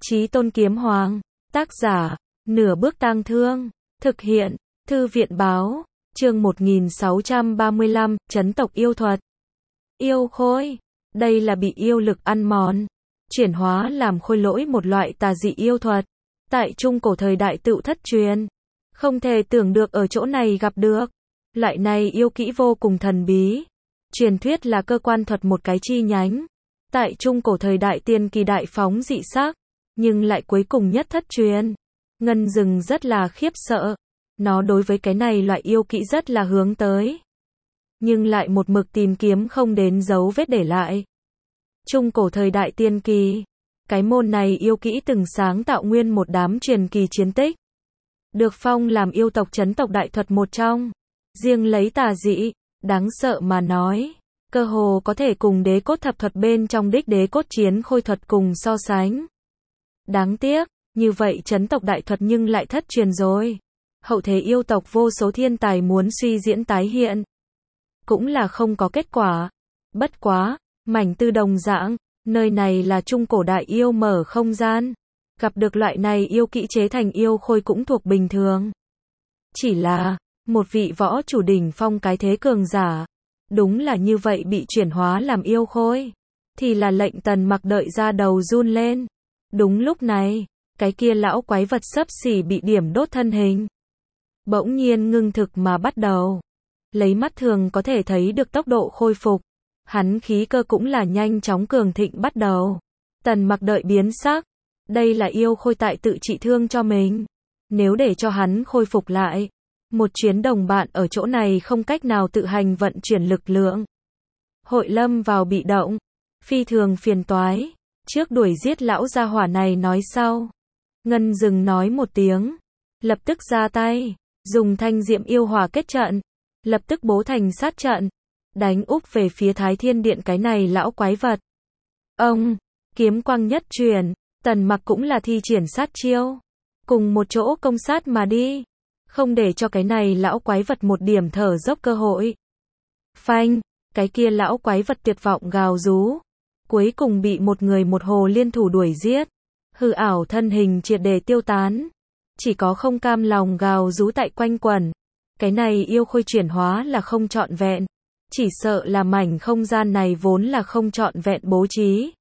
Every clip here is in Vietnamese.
Chí Tôn Kiếm Hoàng. Tác giả, Nửa Bước Tang Thương. Thực hiện, Thư viện báo. Chương 1635, Trấn tộc yêu thuật. Yêu khôi. Đây là bị yêu lực ăn mòn, chuyển hóa làm khôi lỗi một loại tà dị yêu thuật. Tại trung cổ thời đại tựu thất truyền. Không thể tưởng được ở chỗ này gặp được. Loại này yêu kỹ vô cùng thần bí. Truyền thuyết là cơ quan thuật một cái chi nhánh. Tại trung cổ thời đại tiên kỳ đại phóng dị sắc, nhưng lại cuối cùng nhất thất truyền. Ngân Dừng rất là khiếp sợ. Nó đối với cái này loại yêu kỹ rất là hướng tới. Nhưng lại một mực tìm kiếm không đến dấu vết để lại. Trung cổ thời đại tiên kỳ, cái môn này yêu kỹ từng sáng tạo nguyên một đám truyền kỳ chiến tích. Được phong làm yêu tộc trấn tộc đại thuật một trong. Riêng lấy tà dị, đáng sợ mà nói, cơ hồ có thể cùng đế cốt thập thuật bên trong đích đế cốt chiến khôi thuật cùng so sánh. Đáng tiếc, như vậy trấn tộc đại thuật nhưng lại thất truyền rồi. Hậu thế yêu tộc vô số thiên tài muốn suy diễn tái hiện, cũng là không có kết quả. Bất quá, mảnh tư đồng dạng, nơi này là trung cổ đại yêu mở không gian. Gặp được loại này yêu kỹ chế thành yêu khôi cũng thuộc bình thường. Chỉ là, một vị võ chủ đỉnh phong cái thế cường giả, đúng là như vậy bị chuyển hóa làm yêu khôi, thì là lệnh Tần Mặc đợi ra đầu run lên. Đúng lúc này, cái kia lão quái vật xấp xỉ bị điểm đốt thân hình, bỗng nhiên ngưng thực mà bắt đầu. Lấy mắt thường có thể thấy được tốc độ khôi phục. Hắn khí cơ cũng là nhanh chóng cường thịnh bắt đầu. Tần Mặc đợi biến sắc. Đây là yêu khôi tại tự trị thương cho mình. Nếu để cho hắn khôi phục lại, một chuyến đồng bạn ở chỗ này không cách nào tự hành vận chuyển lực lượng, hội lâm vào bị động, phi thường phiền toái. Trước đuổi giết lão gia hỏa này nói sau. Ngân Dừng nói một tiếng, lập tức ra tay, dùng thanh diệm yêu hỏa kết trận, lập tức bố thành sát trận, đánh úp về phía Thái Thiên Điện cái này lão quái vật. Ông, kiếm quang nhất truyền, Tần Mặc cũng là thi triển sát chiêu, cùng một chỗ công sát mà đi, không để cho cái này lão quái vật một điểm thở dốc cơ hội. Phanh, cái kia lão quái vật tuyệt vọng gào rú, cuối cùng bị một người một hồ liên thủ đuổi giết, hư ảo thân hình triệt để tiêu tán, chỉ có không cam lòng gào rú tại quanh quẩn. Cái này yêu khôi chuyển hóa là không trọn vẹn, chỉ sợ là mảnh không gian này vốn là không trọn vẹn bố trí.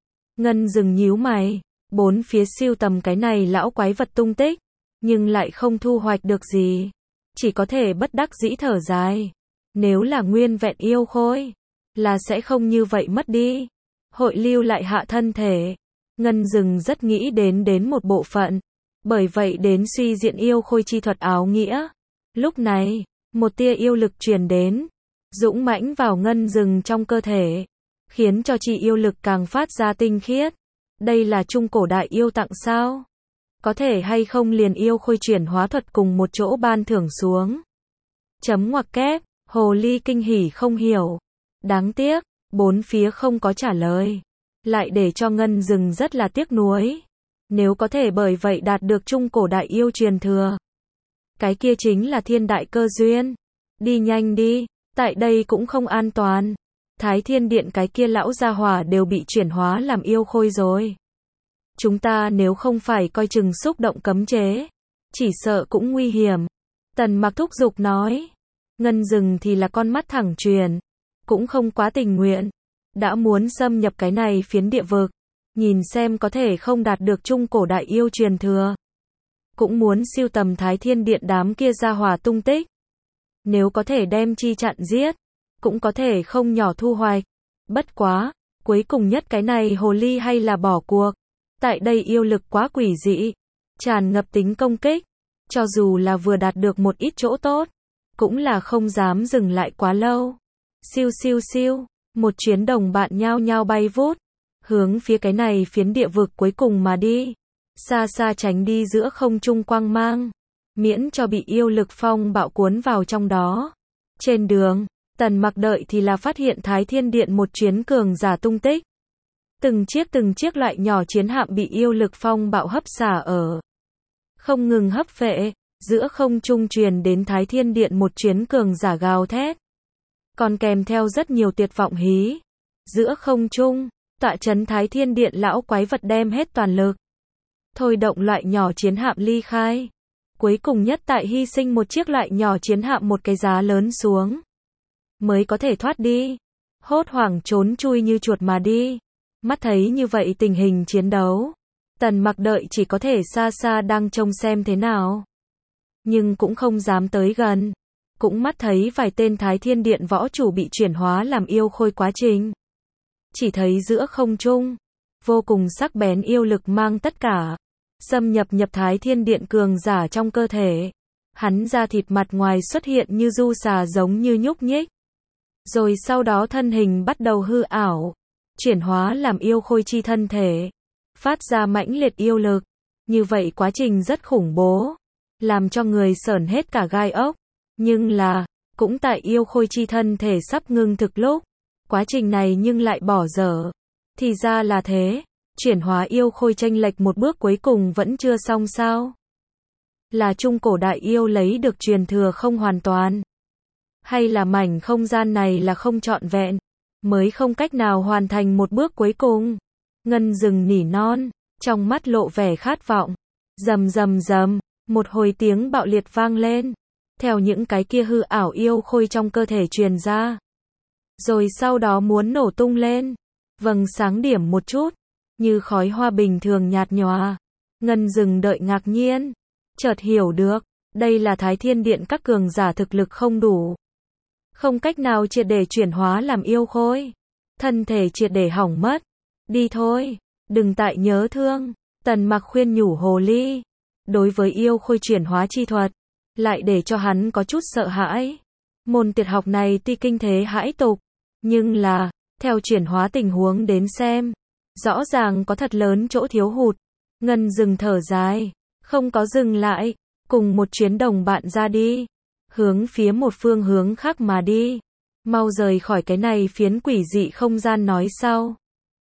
Ngân Dừng nhíu mày, bốn phía siêu tầm cái này lão quái vật tung tích, nhưng lại không thu hoạch được gì, chỉ có thể bất đắc dĩ thở dài. Nếu là nguyên vẹn yêu khôi, là sẽ không như vậy mất đi, hội lưu lại hạ thân thể. Ngân Dừng rất nghĩ đến một bộ phận, bởi vậy đến suy diễn yêu khôi chi thuật áo nghĩa. Lúc này, một tia yêu lực truyền đến, dũng mãnh vào Ngân Dừng trong cơ thể, khiến cho chi yêu lực càng phát ra tinh khiết. Đây là trung cổ đại yêu tặng sao? Có thể hay không liền yêu khôi chuyển hóa thuật cùng một chỗ ban thưởng xuống? Chấm ngoặc kép, hồ ly kinh hỉ không hiểu. Đáng tiếc, bốn phía không có trả lời, lại để cho Ngân Dừng rất là tiếc nuối. Nếu có thể bởi vậy đạt được trung cổ đại yêu truyền thừa, cái kia chính là thiên đại cơ duyên. Đi nhanh đi, tại đây cũng không an toàn. Thái Thiên Điện cái kia lão gia hỏa đều bị chuyển hóa làm yêu khôi rồi. Chúng ta nếu không phải coi chừng xúc động cấm chế, chỉ sợ cũng nguy hiểm. Tần Mặc thúc giục nói. Ngân Dừng thì là con mắt thẳng truyền, cũng không quá tình nguyện, đã muốn xâm nhập cái này phiến địa vực, nhìn xem có thể không đạt được trung cổ đại yêu truyền thừa. Cũng muốn siêu tầm Thái Thiên Điện đám kia gia hỏa tung tích. Nếu có thể đem chi chặn giết, cũng có thể không nhỏ thu hoạch. Bất quá, cuối cùng nhất cái này hồ ly hay là bỏ cuộc. Tại đây yêu lực quá quỷ dị, tràn ngập tính công kích, cho dù là vừa đạt được một ít chỗ tốt, cũng là không dám dừng lại quá lâu. Siêu siêu siêu, một chuyến đồng bạn nhao nhao bay vút, hướng phía cái này phiến địa vực cuối cùng mà đi. Xa xa tránh đi giữa không trung quang mang, miễn cho bị yêu lực phong bạo cuốn vào trong đó. Trên đường, Tần Mặc đợi thì là phát hiện Thái Thiên Điện một chuyến cường giả tung tích. Từng chiếc loại nhỏ chiến hạm bị yêu lực phong bạo hấp xả ở, không ngừng hấp phệ, giữa không trung truyền đến Thái Thiên Điện một chuyến cường giả gào thét. Còn kèm theo rất nhiều tuyệt vọng hí. Giữa không trung, tọa trấn Thái Thiên Điện lão quái vật đem hết toàn lực, thôi động loại nhỏ chiến hạm ly khai. Cuối cùng nhất tại hy sinh một chiếc loại nhỏ chiến hạm một cái giá lớn xuống. Mới có thể thoát đi. Hốt hoảng trốn chui như chuột mà đi. Mắt thấy như vậy tình hình chiến đấu. Tần Mặc đợi chỉ có thể xa xa đang trông xem thế nào. Nhưng cũng không dám tới gần. Cũng mắt thấy vài tên Thái Thiên Điện võ chủ bị chuyển hóa làm yêu khôi quá trình. Chỉ thấy giữa không trung. Vô cùng sắc bén yêu lực mang tất cả. Xâm nhập Thái Thiên Điện cường giả trong cơ thể. Hắn da thịt mặt ngoài xuất hiện như du xà giống như nhúc nhích. Rồi sau đó thân hình bắt đầu hư ảo. Chuyển hóa làm yêu khôi chi thân thể. Phát ra mãnh liệt yêu lực. Như vậy quá trình rất khủng bố. Làm cho người sởn hết cả gai ốc. Nhưng là, cũng tại yêu khôi chi thân thể sắp ngưng thực lúc. Quá trình này nhưng lại bỏ dở. Thì ra là thế. Chuyển hóa yêu khôi chênh lệch một bước cuối cùng vẫn chưa xong sao? Là trung cổ đại yêu lấy được truyền thừa không hoàn toàn? Hay là mảnh không gian này là không trọn vẹn? Mới không cách nào hoàn thành một bước cuối cùng? Ngân rừng nỉ non, trong mắt lộ vẻ khát vọng. Rầm rầm rầm, một hồi tiếng bạo liệt vang lên. Theo những cái kia hư ảo yêu khôi trong cơ thể truyền ra. Rồi sau đó muốn nổ tung lên. Vầng sáng điểm một chút. Như khói hoa bình thường nhạt nhòa. Ngân rừng đợi ngạc nhiên. Chợt hiểu được. Đây là Thái Thiên Điện các cường giả thực lực không đủ. Không cách nào triệt để chuyển hóa làm yêu khôi. Thân thể triệt để hỏng mất. Đi thôi. Đừng tại nhớ thương. Tần Mặc khuyên nhủ hồ ly. Đối với yêu khôi chuyển hóa chi thuật. Lại để cho hắn có chút sợ hãi. Môn tuyệt học này tuy kinh thế hãi tục. Nhưng là, theo chuyển hóa tình huống đến xem. Rõ ràng có thật lớn chỗ thiếu hụt. Ngân dừng thở dài. Không có dừng lại. Cùng một chuyến đồng bạn ra đi. Hướng phía một phương hướng khác mà đi. Mau rời khỏi cái này phiến quỷ dị không gian nói sau.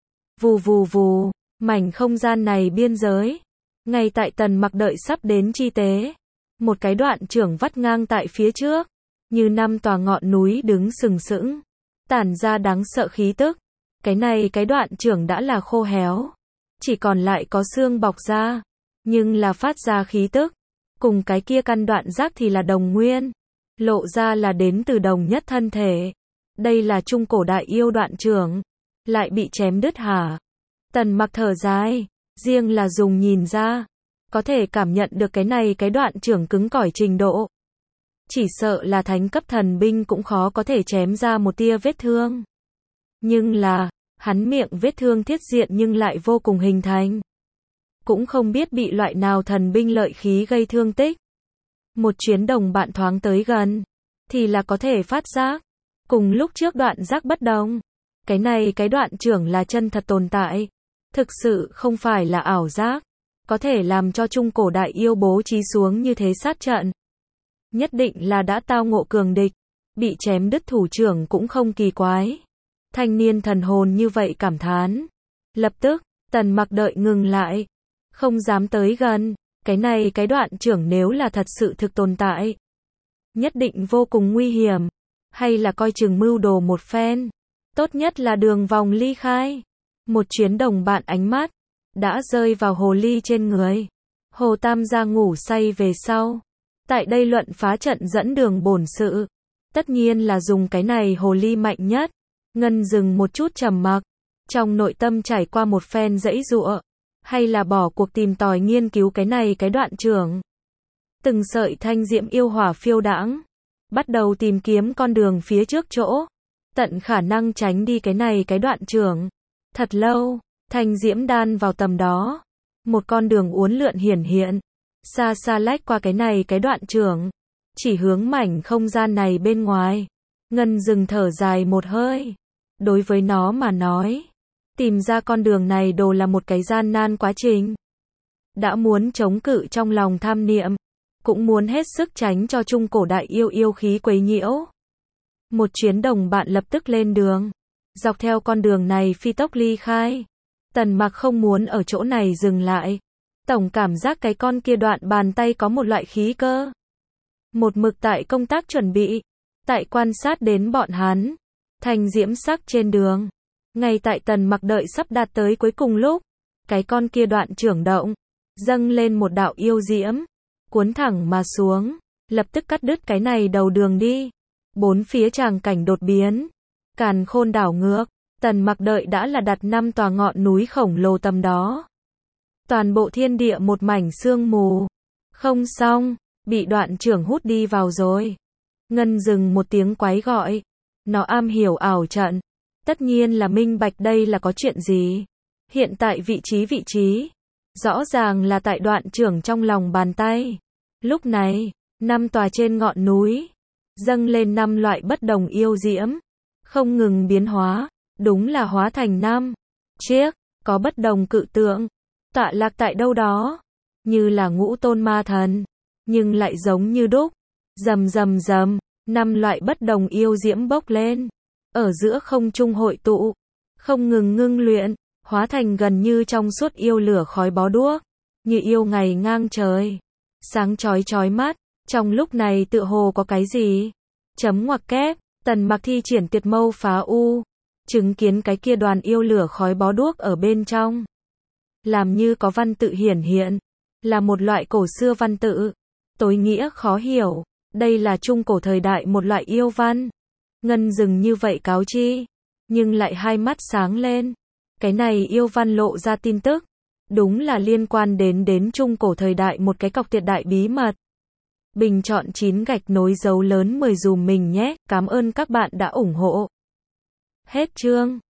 Vù vù vù. Mảnh không gian này biên giới. Ngay tại Tần Mặc đợi sắp đến chi tế. Một cái đoạn trưởng vắt ngang tại phía trước. Như 5 tòa ngọn núi đứng sừng sững. Tản ra đáng sợ khí tức. Cái đoạn trưởng đã là khô héo. Chỉ còn lại có xương bọc ra. Nhưng là phát ra khí tức. Cùng cái kia căn đoạn giác thì là đồng nguyên. Lộ ra là đến từ đồng nhất thân thể. Đây là trung cổ đại yêu đoạn trưởng. Lại bị chém đứt hả? Tần Mặc thở dài. Riêng là dùng nhìn ra. Có thể cảm nhận được cái đoạn trưởng cứng cỏi trình độ. Chỉ sợ là thánh cấp thần binh cũng khó có thể chém ra một tia vết thương. Nhưng là, hắn miệng vết thương thiết diện nhưng lại vô cùng hình thành. Cũng không biết bị loại nào thần binh lợi khí gây thương tích. Một chuyến đồng bạn thoáng tới gần, thì là có thể phát giác. Cùng lúc trước đoạn giác bất đồng. Cái đoạn trưởng là chân thật tồn tại. Thực sự không phải là ảo giác. Có thể làm cho trung cổ đại yêu bố trí xuống như thế sát trận. Nhất định là đã tao ngộ cường địch. Bị chém đứt thủ trưởng cũng không kỳ quái. Thanh niên thần hồn như vậy cảm thán. Lập tức, Tần Mặc đợi ngừng lại. Không dám tới gần. Cái đoạn trưởng nếu là thật sự thực tồn tại. Nhất định vô cùng nguy hiểm. Hay là coi chừng mưu đồ một phen. Tốt nhất là đường vòng ly khai. Một chuyến đồng bạn ánh mắt. Đã rơi vào hồ ly trên người. Hồ Tam gia ngủ say về sau. Tại đây luận phá trận dẫn đường bổn sự. Tất nhiên là dùng cái này hồ ly mạnh nhất. Ngân dừng một chút trầm mặc. Trong nội tâm trải qua một phen dãy giụa. Hay là bỏ cuộc tìm tòi nghiên cứu cái đoạn trưởng. Từng sợi thanh diễm yêu hỏa phiêu đãng. Bắt đầu tìm kiếm con đường phía trước chỗ. Tận khả năng tránh đi cái đoạn trưởng. Thật lâu, thanh diễm đan vào tầm đó. Một con đường uốn lượn hiển hiện. Xa xa lách qua cái đoạn trưởng. Chỉ hướng mảnh không gian này bên ngoài. Ngân dừng thở dài một hơi. Đối với nó mà nói. Tìm ra con đường này đồ là một cái gian nan quá trình. Đã muốn chống cự trong lòng tham niệm. Cũng muốn hết sức tránh cho trung cổ đại yêu khí quấy nhiễu. Một chuyến đồng bạn lập tức lên đường. Dọc theo con đường này phi tốc ly khai. Tần Mặc không muốn ở chỗ này dừng lại. Tổng cảm giác cái con kia đoạn bàn tay có một loại khí cơ. Một mực tại công tác chuẩn bị. Tại quan sát đến bọn hắn. Thanh diễm sắc trên đường. Ngay tại Tần Mặc đợi sắp đạt tới cuối cùng lúc. Cái con kia đoạn trưởng động. dâng lên một đạo yêu diễm, cuốn thẳng mà xuống, lập tức cắt đứt cái này đầu đường đi. Bốn phía tràng cảnh đột biến, càn khôn đảo ngược, Tần Mặc đợi đã là đặt 5 tòa ngọn núi khổng lồ tầm đó. Toàn bộ thiên địa một mảnh sương mù. Không xong, bị đoạn trưởng hút đi vào rồi. Ngân dừng một tiếng quái gọi. Nó am hiểu ảo trận. Tất nhiên là minh bạch đây là có chuyện gì. Hiện tại vị trí. Rõ ràng là tại đoạn trưởng trong lòng bàn tay. Lúc này, 5 tòa trên ngọn núi. Dâng lên 5 loại bất đồng yêu diễm. Không ngừng biến hóa. Đúng là hóa thành 5 chiếc, có bất đồng cự tượng. Tọa lạc tại đâu đó. Như là ngũ tôn ma thần. Nhưng lại giống như đúc. Rầm rầm rầm. 5 loại bất đồng yêu diễm bốc lên. Ở giữa không trung hội tụ. Không ngừng ngưng luyện. Hóa thành gần như trong suốt yêu lửa khói bó đuốc. Như yêu ngày ngang trời. Sáng chói chói mắt. Trong lúc này tựa hồ có cái gì. Chấm ngoặc kép. Tần Mặc thi triển tuyệt mâu phá u. Chứng kiến cái kia đoàn yêu lửa khói bó đuốc ở bên trong. Làm như có văn tự hiển hiện. Là một loại cổ xưa văn tự. Tối nghĩa khó hiểu. Đây là trung cổ thời đại một loại yêu văn. Ngân dừng như vậy cáo chi. Nhưng lại hai mắt sáng lên. Cái này yêu văn lộ ra tin tức. Đúng là liên quan đến trung cổ thời đại một cái cọc tuyệt đại bí mật. Bình chọn 9 gạch nối dấu lớn 10 dùm mình nhé. Cảm ơn các bạn đã ủng hộ. Hết chương.